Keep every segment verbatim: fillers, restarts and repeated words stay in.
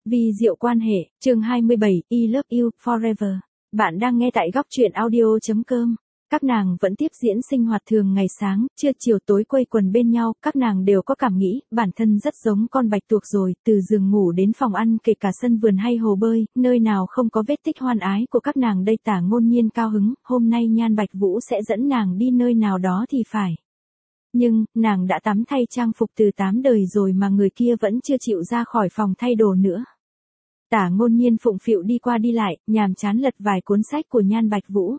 Vi diệu quan hệ, chương hai mươi bảy, I love you, forever. Bạn đang nghe tại góc truyện audio.com. Các nàng vẫn tiếp diễn sinh hoạt thường ngày sáng, trưa chiều tối quây quần bên nhau, các nàng đều có cảm nghĩ, bản thân rất giống con bạch tuộc rồi, từ giường ngủ đến phòng ăn kể cả sân vườn hay hồ bơi, nơi nào không có vết tích hoan ái của các nàng đây. Tả Ngôn Nhiên cao hứng, hôm nay Nhan Bạch Vũ sẽ dẫn nàng đi nơi nào đó thì phải. Nhưng, nàng đã tắm thay trang phục từ tám đời rồi mà người kia vẫn chưa chịu ra khỏi phòng thay đồ nữa. Tả Ngôn Nhiên phụng phịu đi qua đi lại, nhàm chán lật vài cuốn sách của Nhan Bạch Vũ.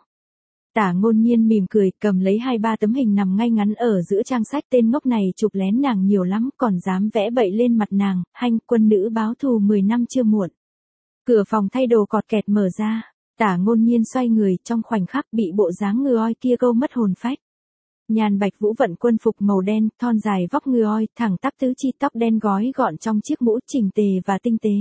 Tả Ngôn Nhiên mỉm cười, cầm lấy hai ba tấm hình nằm ngay ngắn ở giữa trang sách. Tên ngốc này chụp lén nàng nhiều lắm, còn dám vẽ bậy lên mặt nàng, hanh, quân nữ báo thù mười năm chưa muộn. Cửa phòng thay đồ cọt kẹt mở ra, Tả Ngôn Nhiên xoay người, trong khoảnh khắc bị bộ dáng ngư oi kia câu mất hồn phách. Nhan Bạch Vũ vận quân phục màu đen, thon dài vóc ngư oi, thẳng tắp tứ chi, tóc đen gói gọn trong chiếc mũ chỉnh tề và tinh tế.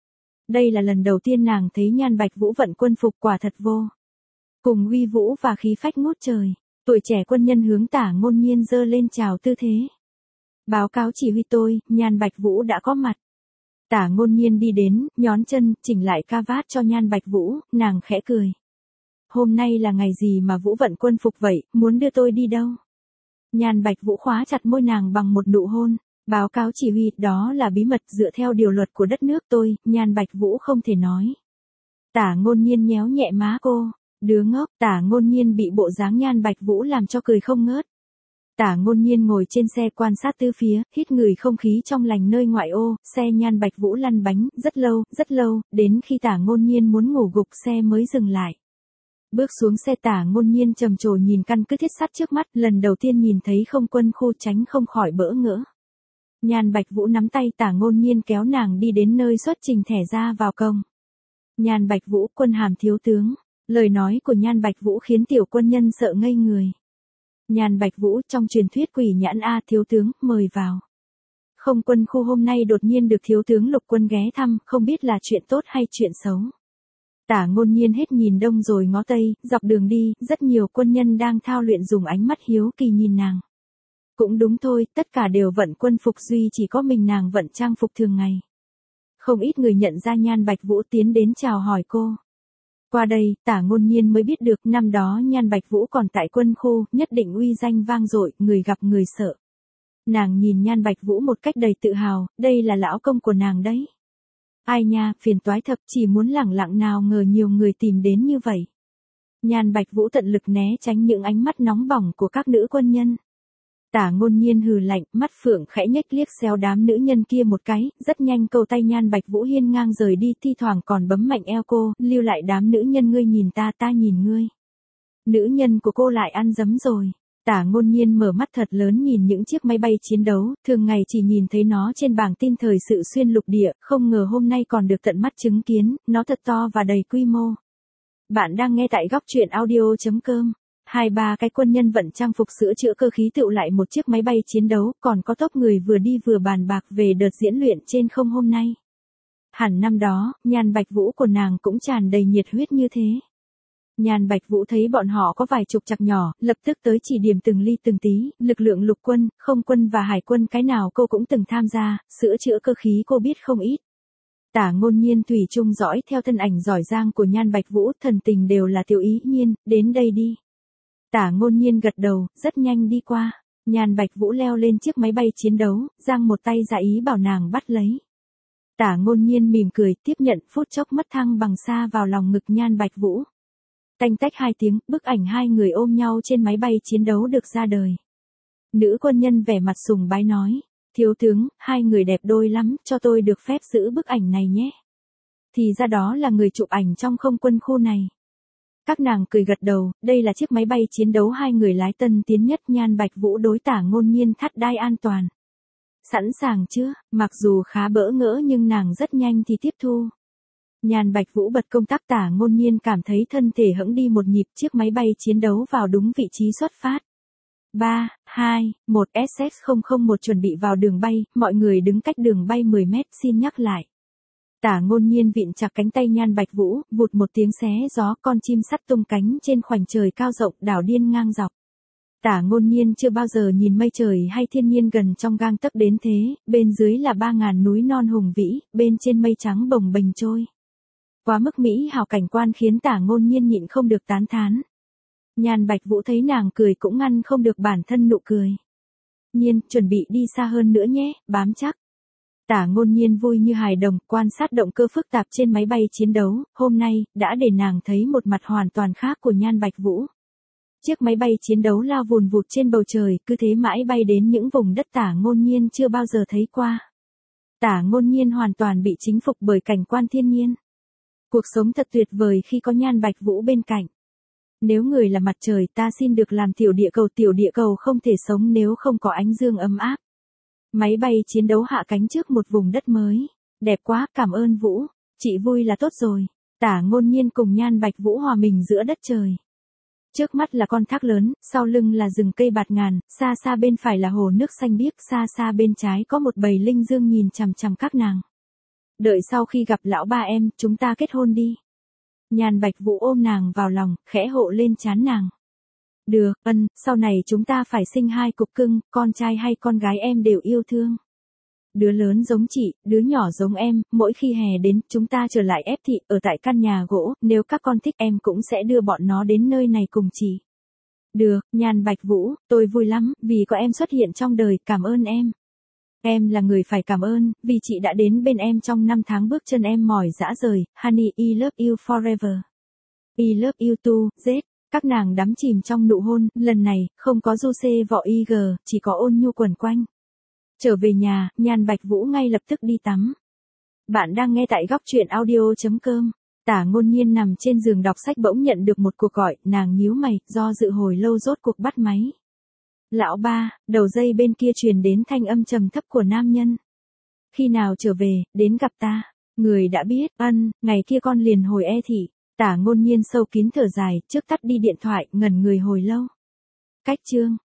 Đây là lần đầu tiên nàng thấy Nhan Bạch Vũ vận quân phục, quả thật vô cùng uy vũ và khí phách ngút trời. Tuổi trẻ quân nhân hướng Tả Ngôn Nhiên giơ lên chào tư thế. Báo cáo chỉ huy tôi, Nhan Bạch Vũ đã có mặt. Tả Ngôn Nhiên đi đến, nhón chân, chỉnh lại ca vát cho Nhan Bạch Vũ, nàng khẽ cười. Hôm nay là ngày gì mà Vũ vận quân phục vậy, muốn đưa tôi đi đâu? Nhan Bạch Vũ khóa chặt môi nàng bằng một nụ hôn. Báo cáo chỉ huy, đó là bí mật dựa theo điều luật của đất nước tôi, Nhan Bạch Vũ không thể nói. Tả Ngôn Nhiên nhéo nhẹ má cô. Đứa ngốc. Tả Ngôn Nhiên bị bộ dáng Nhan Bạch Vũ làm cho cười không ngớt. Tả Ngôn Nhiên ngồi trên xe quan sát tứ phía, hít ngửi không khí trong lành nơi ngoại ô, xe Nhan Bạch Vũ lăn bánh, rất lâu, rất lâu, đến khi Tả Ngôn Nhiên muốn ngủ gục xe mới dừng lại. Bước xuống xe, Tả Ngôn Nhiên trầm trồ nhìn căn cứ thiết sắt trước mắt, lần đầu tiên nhìn thấy không quân khu tránh không khỏi bỡ ngỡ. Nhan Bạch Vũ nắm tay Tả Ngôn Nhiên kéo nàng đi đến nơi xuất trình thẻ ra vào cổng. Nhan Bạch Vũ, quân hàm thiếu tướng. Lời nói của Nhan Bạch Vũ khiến tiểu quân nhân sợ ngây người. Nhan Bạch Vũ, trong truyền thuyết quỷ nhãn A, thiếu tướng, mời vào. Không quân khu hôm nay đột nhiên được thiếu tướng Lục Quân ghé thăm, không biết là chuyện tốt hay chuyện xấu. Tả Ngôn Nhiên hết nhìn đông rồi ngó tây, dọc đường đi, rất nhiều quân nhân đang thao luyện dùng ánh mắt hiếu kỳ nhìn nàng. Cũng đúng thôi, tất cả đều vận quân phục, duy chỉ có mình nàng vận trang phục thường ngày. Không ít người nhận ra Nhan Bạch Vũ tiến đến chào hỏi cô. Qua đây, Tả Ngôn Nhiên mới biết được năm đó Nhan Bạch Vũ còn tại quân khu, nhất định uy danh vang dội, người gặp người sợ. Nàng nhìn Nhan Bạch Vũ một cách đầy tự hào, đây là lão công của nàng đấy. Ai nha, phiền toái thật, chỉ muốn lẳng lặng nào ngờ nhiều người tìm đến như vậy. Nhan Bạch Vũ tận lực né tránh những ánh mắt nóng bỏng của các nữ quân nhân. Tả Ngôn Nhiên hừ lạnh, mắt phượng khẽ nhếch liếc xéo đám nữ nhân kia một cái, rất nhanh câu tay Nhan Bạch Vũ hiên ngang rời đi, thi thoảng còn bấm mạnh eo cô, lưu lại đám nữ nhân, ngươi nhìn ta, ta nhìn ngươi. Nữ nhân của cô lại ăn dấm rồi. Tả Ngôn Nhiên mở mắt thật lớn nhìn những chiếc máy bay chiến đấu, thường ngày chỉ nhìn thấy nó trên bảng tin thời sự xuyên lục địa, không ngờ hôm nay còn được tận mắt chứng kiến, nó thật to và đầy quy mô. Bạn đang nghe tại góc truyện audio.com. Hai ba cái quân nhân vận trang phục sửa chữa cơ khí tựu lại một chiếc máy bay chiến đấu, còn có tốp người vừa đi vừa bàn bạc về đợt diễn luyện trên không hôm nay. Hẳn năm đó, Nhan Bạch Vũ của nàng cũng tràn đầy nhiệt huyết như thế. Nhan Bạch Vũ thấy bọn họ có vài chục chặc nhỏ, lập tức tới chỉ điểm từng ly từng tí, lực lượng lục quân, không quân và hải quân cái nào cô cũng từng tham gia, sửa chữa cơ khí cô biết không ít. Tả Ngôn Nhiên thủy chung dõi theo thân ảnh giỏi giang của Nhan Bạch Vũ, thần tình đều là Tiểu Ý Nhiên, đến đây đi. Tả Ngôn Nhiên gật đầu, rất nhanh đi qua. Nhan Bạch Vũ leo lên chiếc máy bay chiến đấu, giang một tay ra ý bảo nàng bắt lấy. Tả Ngôn Nhiên mỉm cười, tiếp nhận, phút chốc mất thăng bằng xa vào lòng ngực Nhan Bạch Vũ. Tanh tách hai tiếng, bức ảnh hai người ôm nhau trên máy bay chiến đấu được ra đời. Nữ quân nhân vẻ mặt sùng bái nói, thiếu tướng, hai người đẹp đôi lắm, cho tôi được phép giữ bức ảnh này nhé. Thì ra đó là người chụp ảnh trong không quân khu này. Các nàng cười gật đầu, đây là chiếc máy bay chiến đấu hai người lái tân tiến nhất. Nhan Bạch Vũ đối Tả Ngôn Nhiên thắt đai an toàn. Sẵn sàng chưa? Mặc dù khá bỡ ngỡ nhưng nàng rất nhanh thì tiếp thu. Nhan Bạch Vũ bật công tắc, Tả Ngôn Nhiên cảm thấy thân thể hững đi một nhịp, chiếc máy bay chiến đấu vào đúng vị trí xuất phát. ba, hai, một S X không không một chuẩn bị vào đường bay, mọi người đứng cách đường bay mười mét, xin nhắc lại. Tả Ngôn Nhiên vịn chặt cánh tay Nhan Bạch Vũ, vụt một tiếng xé gió, con chim sắt tung cánh trên khoảnh trời cao rộng, đảo điên ngang dọc. Tả Ngôn Nhiên chưa bao giờ nhìn mây trời hay thiên nhiên gần trong gang tấc đến thế, bên dưới là ba ngàn núi non hùng vĩ, bên trên mây trắng bồng bềnh trôi. Quá mức mỹ hào cảnh quan khiến Tả Ngôn Nhiên nhịn không được tán thán. Nhan Bạch Vũ thấy nàng cười cũng ngăn không được bản thân nụ cười. Nhiên, chuẩn bị đi xa hơn nữa nhé, bám chắc. Tả Ngôn Nhiên vui như hài đồng, quan sát động cơ phức tạp trên máy bay chiến đấu, hôm nay, đã để nàng thấy một mặt hoàn toàn khác của Nhan Bạch Vũ. Chiếc máy bay chiến đấu lao vùn vụt trên bầu trời, cứ thế mãi bay đến những vùng đất Tả Ngôn Nhiên chưa bao giờ thấy qua. Tả Ngôn Nhiên hoàn toàn bị chinh phục bởi cảnh quan thiên nhiên. Cuộc sống thật tuyệt vời khi có Nhan Bạch Vũ bên cạnh. Nếu người là mặt trời, ta xin được làm tiểu địa cầu, tiểu địa cầu không thể sống nếu không có ánh dương ấm áp. Máy bay chiến đấu hạ cánh trước một vùng đất mới. Đẹp quá, cảm ơn Vũ. Chị vui là tốt rồi. Tả Ngôn Nhiên cùng Nhan Bạch Vũ hòa mình giữa đất trời. Trước mắt là con thác lớn, sau lưng là rừng cây bạt ngàn, xa xa bên phải là hồ nước xanh biếc, xa xa bên trái có một bầy linh dương nhìn chằm chằm các nàng. Đợi sau khi gặp lão ba em, chúng ta kết hôn đi. Nhan Bạch Vũ ôm nàng vào lòng, khẽ hộ lên trán nàng. Được, ân, sau này chúng ta phải sinh hai cục cưng, con trai hay con gái em đều yêu thương. Đứa lớn giống chị, đứa nhỏ giống em, mỗi khi hè đến, chúng ta trở lại ép thị, ở tại căn nhà gỗ, nếu các con thích em cũng sẽ đưa bọn nó đến nơi này cùng chị. Được, Nhan Bạch Vũ, tôi vui lắm, vì có em xuất hiện trong đời, cảm ơn em. Em là người phải cảm ơn, vì chị đã đến bên em trong năm tháng bước chân em mỏi dã rời, honey, I love you forever. I love you too, Z. Các nàng đắm chìm trong nụ hôn, lần này, không có du xê vọ i giê, chỉ có ôn nhu quẩn quanh. Trở về nhà, Nhan Bạch Vũ ngay lập tức đi tắm. Bạn đang nghe tại góc truyện audio.com. Tả Ngôn Nhiên nằm trên giường đọc sách bỗng nhận được một cuộc gọi, nàng nhíu mày, do dự hồi lâu rốt cuộc bắt máy. Lão ba, đầu dây bên kia truyền đến thanh âm trầm thấp của nam nhân. Khi nào trở về, đến gặp ta. Người đã biết, ân, ngày kia con liền hồi e thị. Tả Ngôn Nhiên sâu kín thở dài, trước tắt đi điện thoại, ngẩn người hồi lâu. Cách chương.